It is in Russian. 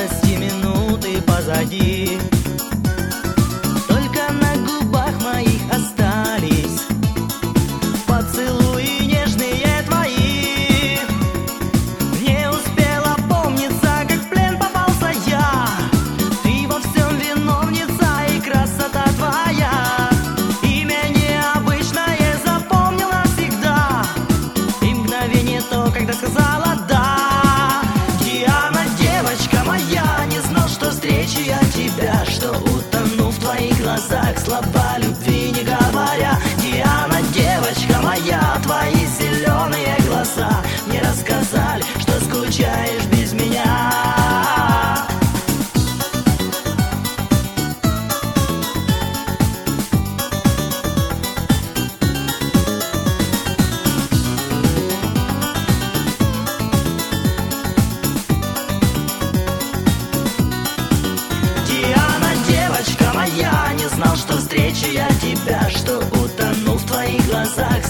радости минуты позади. Только на губах моих остались поцелуи нежные твои. Не успела помниться, как в плен попался я. Ты во всем виновница и красота твоя. Имя необычное запомнил навсегда, и мгновение то, когда сказала да. Диана, девочка моя, не знал, что встречу я тебя, что утону в твоих глазах, слова любви не говоря. Диана, девочка моя, твои зеленые глаза мне рассказали, что скучаешь без меня. Диана, девочка моя, не знал, что встречу я тебя, что утону в твоих глазах,